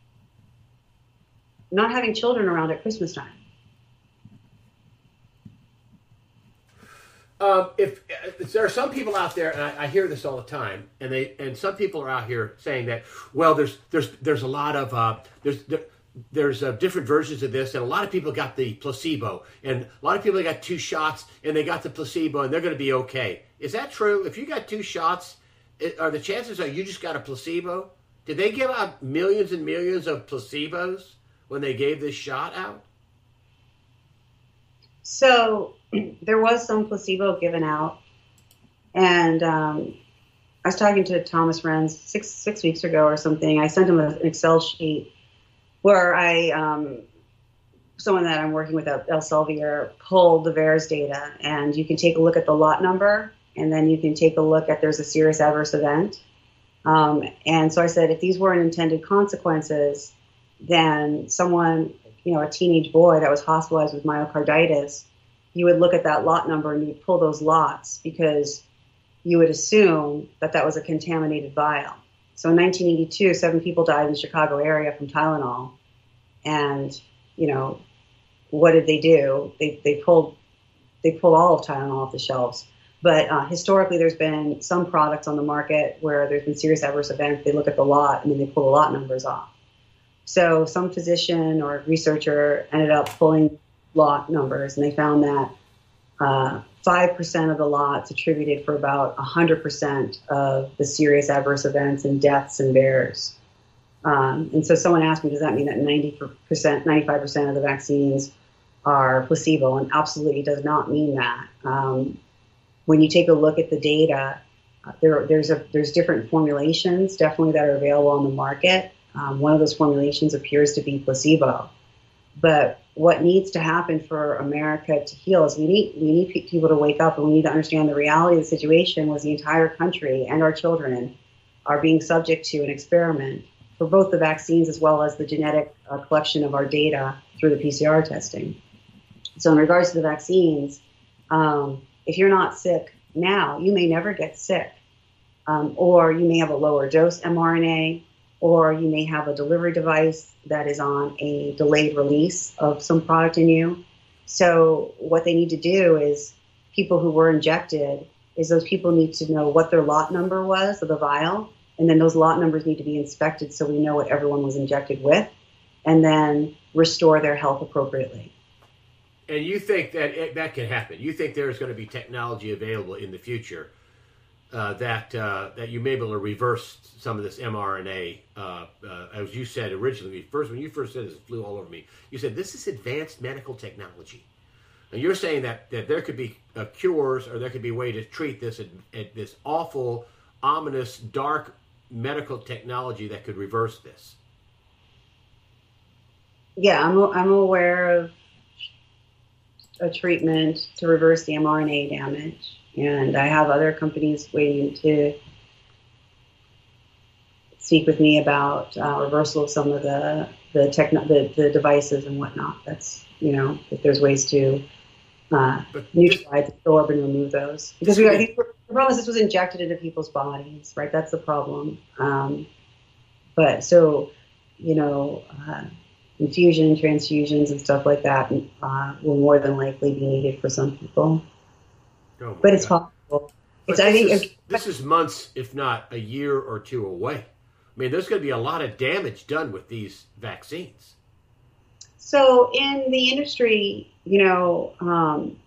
not having children around at Christmas time.
Um, if, if there are some people out there, and I, I hear this all the time, and they and some people are out here saying that, well, there's there's there's a lot of uh, there's there, there's uh, different versions of this, and a lot of people got the placebo, and a lot of people got two shots, and they got the placebo, and they're going to be okay. Is that true? If you got two shots, it, are the chances are you just got a placebo? Did they give out millions and millions of placebos when they gave this shot out?
So there was some placebo given out, and um, I was talking to Thomas Renz six six weeks ago or something. I sent him an Excel sheet where I, um, someone that I'm working with at Elsevier, pulled the V A E R S data, and you can take a look at the lot number, and then you can take a look at there's a serious adverse event. Um, and so I said, if these weren't intended consequences, then someone, you know, a teenage boy that was hospitalized with myocarditis, you would look at that lot number and you'd pull those lots because you would assume that that was a contaminated vial. So in nineteen eighty-two, seven people died in the Chicago area from Tylenol. And, you know, what did they do? They they pulled they pulled all of Tylenol off the shelves. But uh, historically, there's been some products on the market where there's been serious adverse events. They look at the lot and then they pull the lot numbers off. So some physician or researcher ended up pulling lot numbers, and they found that uh, five percent of the lots attributed for about one hundred percent of the serious adverse events and deaths in bears. Um, and so someone asked me, does that mean that ninety percent, ninety-five percent of the vaccines are placebo? And absolutely does not mean that. Um, when you take a look at the data, uh, there, there's a, there's different formulations definitely that are available on the market. Um, one of those formulations appears to be placebo. But what needs to happen for America to heal is we need we need people to wake up, and we need to understand the reality of the situation was the entire country and our children are being subject to an experiment for both the vaccines as well as the genetic uh, collection of our data through the P C R testing. So in regards to the vaccines, um, if you're not sick now, you may never get sick, um, or you may have a lower dose mRNA, or you may have a delivery device that is on a delayed release of some product in you. So what they need to do is people who were injected is those people need to know what their lot number was of the vial, and then those lot numbers need to be inspected so we know what everyone was injected with, and then restore their health appropriately.
And you think that it, that can happen? You think there's going to be technology available in the future uh, that uh, that you may be able to reverse some of this mRNA. Uh, uh, as you said originally, first when you first said this, it flew all over me. You said this is advanced medical technology. And you're saying that, that there could be uh, cures, or there could be a way to treat this uh, this awful, ominous, dark medical technology that could reverse this.
Yeah, I'm I'm aware of a treatment to reverse the mRNA damage, and I have other companies waiting to speak with me about uh, reversal of some of the the, techno- the the devices and whatnot. That's, you know, if there's ways to uh, neutralize, absorb, and remove those. Because we, I think the problem is this was injected into people's bodies, right? That's the problem. Um, but so, you know, uh, infusion, transfusions, and stuff like that uh, will more than likely be needed for some people.
Oh
but it's
God.
possible.
But
It's,
this,
I think,
is,
if,
this is months, if not a year or two away. I mean, there's going to be a lot of damage done with these vaccines.
So in the industry, you know, um,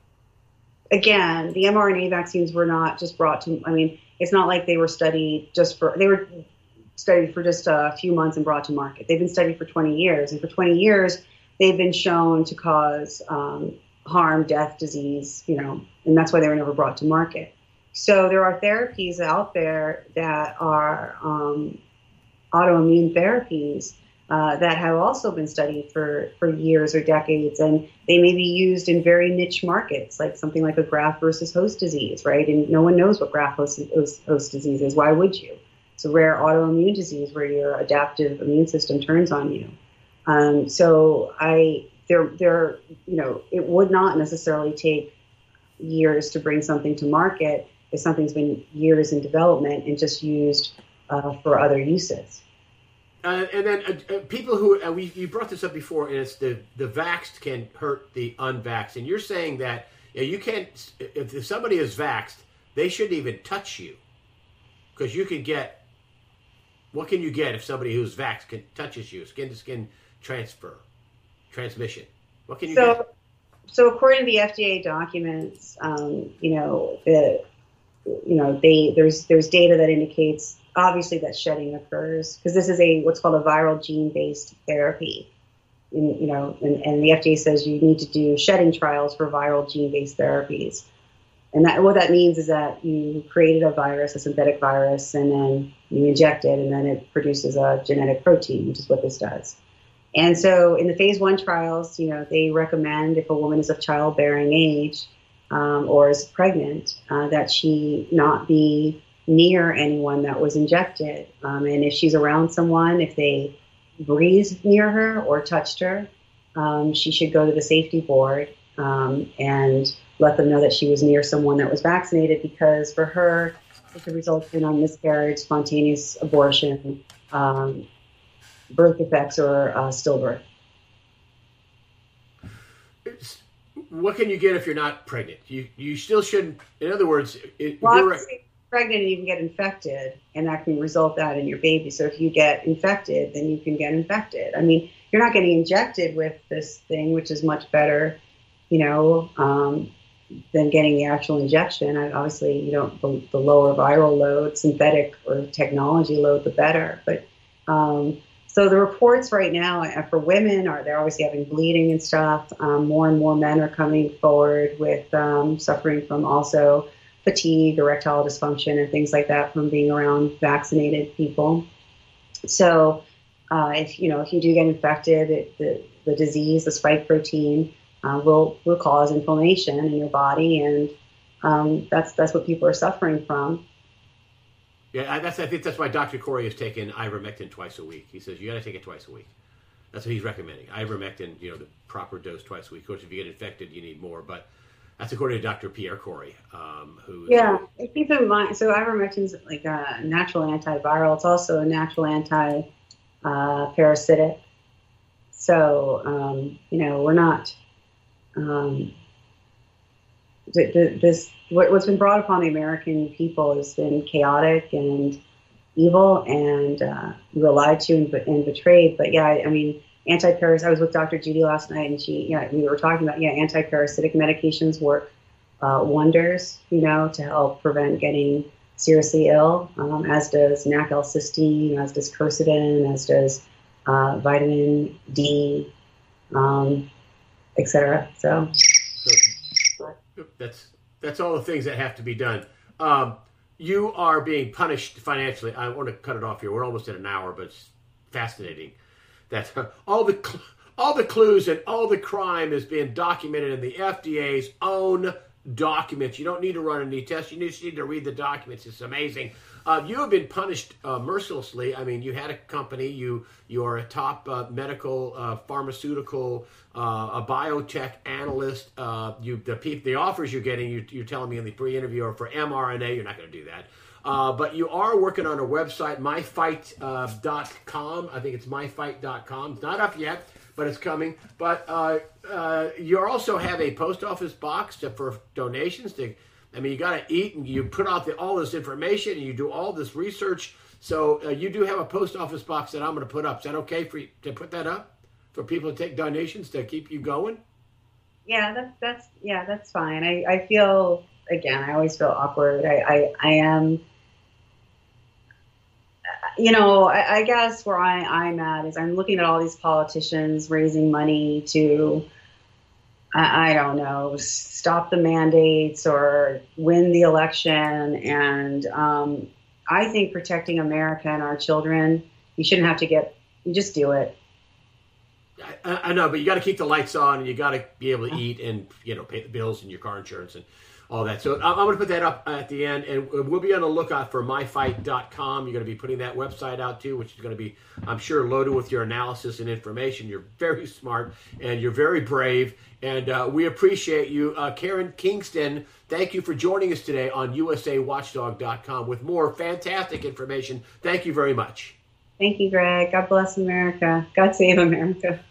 again, the mRNA vaccines were not just brought to, I mean, it's not like they were studied just for, they were studied for just a few months and brought to market. They've been studied for twenty years. And for twenty years, they've been shown to cause um, harm, death, disease, you know, and that's why they were never brought to market. So there are therapies out there that are um, autoimmune therapies Uh, that have also been studied for, for years or decades, and they may be used in very niche markets, like something like a graft versus host disease, right? And no one knows what graft host, host, host disease is. Why would you? It's a rare autoimmune disease where your adaptive immune system turns on you. Um, so I, there, there, you know, it would not necessarily take years to bring something to market if something's been years in development and just used uh, for other uses.
Uh, and then uh, uh, people who, uh, we, you brought this up before, and it's the, the vaxxed can hurt the unvaxxed. And you're saying that you, know, you can't, if somebody is vaxxed, they shouldn't even touch you. Because you can get, what can you get if somebody who's vaxxed can, touches you? Skin to skin transfer, transmission. What can you
so,
get?
So according to the F D A documents, um, you know, the, you know, they, there's, there's data that indicates obviously that shedding occurs, because this is a what's called a viral gene-based therapy. And, you know, and, and the F D A says you need to do shedding trials for viral gene-based therapies. And that, what that means is that you created a virus, a synthetic virus, and then you inject it, and then it produces a genetic protein, which is what this does. And so in the phase one trials, you know, they recommend if a woman is of childbearing age um, or is pregnant, uh, that she not be near anyone that was injected. Um, and if she's around someone, if they breathed near her or touched her, um, she should go to the safety board um, and let them know that she was near someone that was vaccinated, because for her, it could result in a miscarriage, spontaneous abortion, um, birth defects, or uh, stillbirth.
It's, what can you get if you're not pregnant? You you still shouldn't, in other words, it,
well,
you're
pregnant and you can get infected, and that can result out in your baby. So if you get infected, then you can get infected. I mean, you're not getting injected with this thing, which is much better, you know, um, than getting the actual injection. I, obviously, you don't, the, the lower viral load, synthetic or technology load, the better. But um, so the reports right now for women are they're obviously having bleeding and stuff. Um, more and more men are coming forward with um, suffering from also fatigue, erectile dysfunction, and things like that from being around vaccinated people. So, uh, if you know if you do get infected, it, the the disease, the spike protein, uh, will will cause inflammation in your body, and um, that's that's what people are suffering from.
Yeah, I, that's I think that's why Doctor Corey has taken ivermectin twice a week. He says you got to take it twice a week. That's what he's recommending. Ivermectin, you know, the proper dose twice a week. Of course, if you get infected, you need more, but that's according to Doctor Pierre Corey, um, who.
Yeah, keep in mind. So ivermectin is like a natural antiviral. It's also a natural anti-parasitic. Uh, so um, you know, we're not. Um, th- th- this what, what's been brought upon the American people has been chaotic and evil, and uh, we were lied to and, and betrayed. But yeah, I, I mean. Anti-paras. I was with Doctor Judy last night, and she, yeah, we were talking about, yeah, anti-parasitic medications work uh, wonders, you know, to help prevent getting seriously ill, um, as does N A C L-cysteine, as does quercetin, as does uh, vitamin D, um, et cetera. So,
so that's that's all the things that have to be done. Um, you are being punished financially. I want to cut it off here. We're almost at an hour, but it's fascinating that uh, all the cl- all the clues and all the crime is being documented in the F D A's own documents. You don't need to run any tests. You just need to read the documents. It's amazing. Uh, you have been punished uh, mercilessly. I mean, you had a company. You you are a top uh, medical, uh, pharmaceutical, uh, a biotech analyst. Uh, you the the offers you're getting. You, you're telling me in the pre-interview are for mRNA. You're not going to do that. Uh, but you are working on a website, my fight dot com. Uh, I think it's my fight dot com. It's not up yet, but it's coming. But uh, uh, you also have a post office box to, for donations. To, I mean, you got to eat, and you put out the, all this information, and you do all this research. So uh, you do have a post office box that I'm going to put up. Is that okay for you to put that up for people to take donations to keep you going?
Yeah, that's that's yeah, that's fine. I, I feel again, I always feel awkward. I I, I am. You know, I, I guess where I, I'm at is I'm looking at all these politicians raising money to, I, I don't know, stop the mandates or win the election. And um, I think protecting America and our children, you shouldn't have to get, you just do it.
I, I know, but you got to keep the lights on, and you got to be able to eat and, you know, pay the bills and your car insurance and all that. So I'm going to put that up at the end, and we'll be on the lookout for my fight dot com. You're going to be putting that website out too, which is going to be, I'm sure, loaded with your analysis and information. You're very smart, and you're very brave, and uh, we appreciate you. Uh, Karen Kingston, thank you for joining us today on U S A Watchdog dot com with more fantastic information. Thank you very much.
Thank you, Greg. God bless America. God save America.